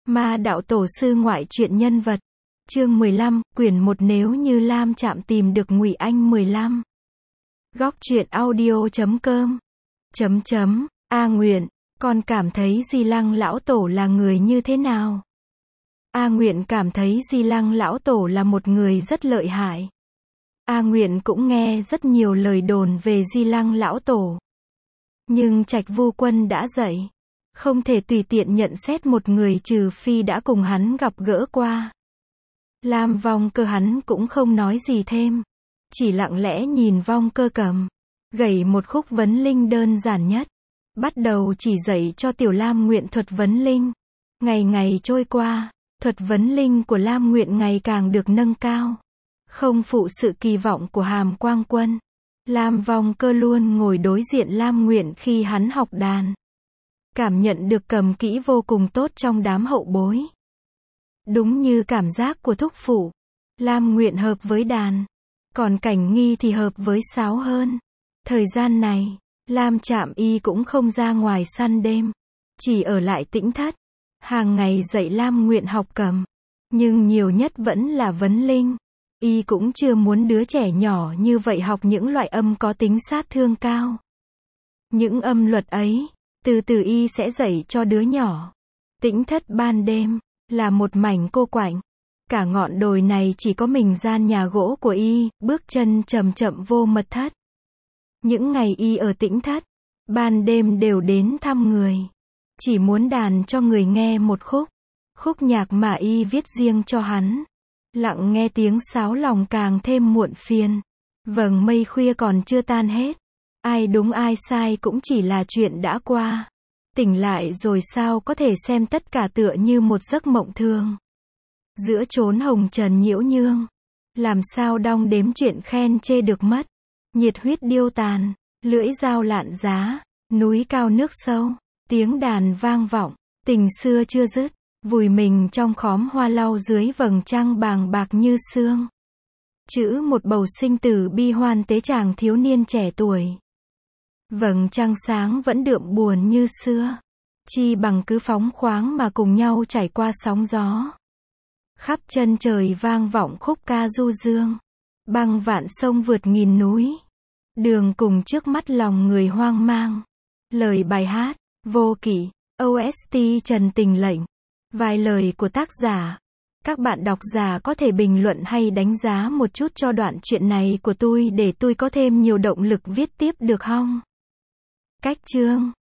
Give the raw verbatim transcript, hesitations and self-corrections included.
Ma đạo tổ sư ngoại truyện nhân vật. Chương mười lăm, quyển một nếu như Lam Trạm tìm được Ngụy Anh mười lăm. Góc truyện audio chấm com. Chấm chấm, A Nguyện, con cảm thấy Di Lăng lão tổ là người như thế nào? A Nguyện cảm thấy Di Lăng lão tổ là một người rất lợi hại. A Nguyện cũng nghe rất nhiều lời đồn về Di Lăng lão tổ. Nhưng Trạch Vu Quân đã dạy, không thể tùy tiện nhận xét một người trừ phi đã cùng hắn gặp gỡ qua. Lam Vong Cơ hắn cũng không nói gì thêm, chỉ lặng lẽ nhìn Vong Cơ cầm, gảy một khúc vấn linh đơn giản nhất, bắt đầu chỉ dạy cho Tiểu Lam Nguyện thuật vấn linh. Ngày ngày trôi qua, thuật vấn linh của Lam Nguyện ngày càng được nâng cao, không phụ sự kỳ vọng của Hàm Quang Quân. Lam Vong Cơ luôn ngồi đối diện Lam Nguyện khi hắn học đàn, cảm nhận được cầm kỹ vô cùng tốt trong đám hậu bối. Đúng như cảm giác của thúc phụ, Lam Nguyện hợp với đàn, còn Cảnh Nghi thì hợp với sáo hơn. Thời gian này, Lam Trạm y cũng không ra ngoài săn đêm, chỉ ở lại Tĩnh Thất, hàng ngày dạy Lam Nguyện học cầm, nhưng nhiều nhất vẫn là vấn linh. Y cũng chưa muốn đứa trẻ nhỏ như vậy học những loại âm có tính sát thương cao. Những âm luật ấy, từ từ y sẽ dạy cho đứa nhỏ. Tĩnh Thất ban đêm là một mảnh cô quạnh, cả ngọn đồi này chỉ có mình gian nhà gỗ của y, bước chân chậm chậm vô mật thất. Những ngày y ở Tĩnh Thất, ban đêm đều đến thăm người, chỉ muốn đàn cho người nghe một khúc, khúc nhạc mà y viết riêng cho hắn. Lặng nghe tiếng sáo lòng càng thêm muộn phiền. Vầng mây khuya còn chưa tan hết, ai đúng ai sai cũng chỉ là chuyện đã qua. Tỉnh lại rồi sao có thể xem tất cả tựa như một giấc mộng thường. Giữa chốn hồng trần nhiễu nhương, làm sao đong đếm chuyện khen chê được mất. Nhiệt huyết điêu tàn, lưỡi dao lạn giá, núi cao nước sâu, tiếng đàn vang vọng, tình xưa chưa dứt, vùi mình trong khóm hoa lau dưới vầng trăng bàng bạc như sương. Chữ một bầu sinh tử bi hoan tế chàng thiếu niên trẻ tuổi. Vầng trăng sáng vẫn đượm buồn như xưa, chi bằng cứ phóng khoáng mà cùng nhau trải qua sóng gió. Khắp chân trời vang vọng khúc ca du dương, băng vạn sông vượt nghìn núi, đường cùng trước mắt lòng người hoang mang. Lời bài hát, Vô Kỵ, ô ét tê Trần Tình Lệnh. Vài lời của tác giả. Các bạn độc giả có thể bình luận hay đánh giá một chút cho đoạn chuyện này của tôi để tôi có thêm nhiều động lực viết tiếp được không? Cách chương